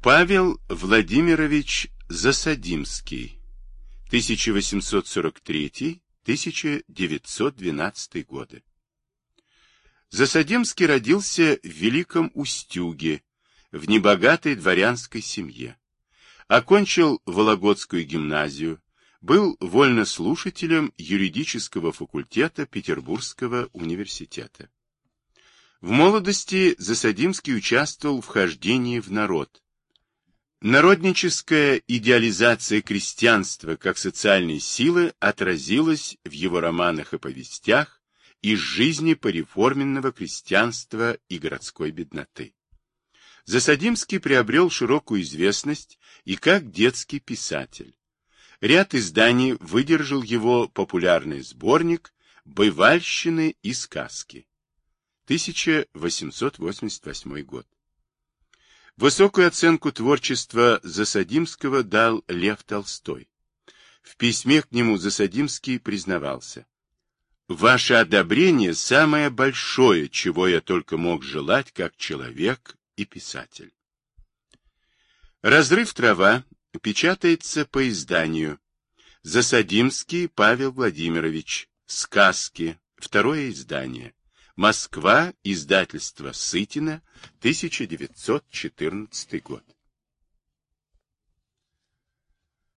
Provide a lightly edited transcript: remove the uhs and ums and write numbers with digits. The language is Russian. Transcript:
Павел Владимирович Засадимский, 1843-1912 годы. Засадимский родился в Великом Устюге, в небогатой дворянской семье. Окончил Вологодскую гимназию, был вольнослушателем юридического факультета Петербургского университета. В молодости Засадимский участвовал в хождении в народ. Народническая идеализация крестьянства как социальной силы отразилась в его романах и повестях из жизни пореформенного крестьянства и городской бедноты. Засадимский приобрел широкую известность и как детский писатель. Ряд изданий выдержал его популярный сборник «Бывальщины и сказки», 1888 год. Высокую оценку творчества Засадимского дал Лев Толстой. В письме к нему Засадимский признавался: «Ваше одобрение самое большое, чего я только мог желать как человек и писатель». «Разрыв трава» печатается по изданию Засадимский Павел Владимирович. Сказки. Второе издание. Москва. Издательство Сытина. 1914 год.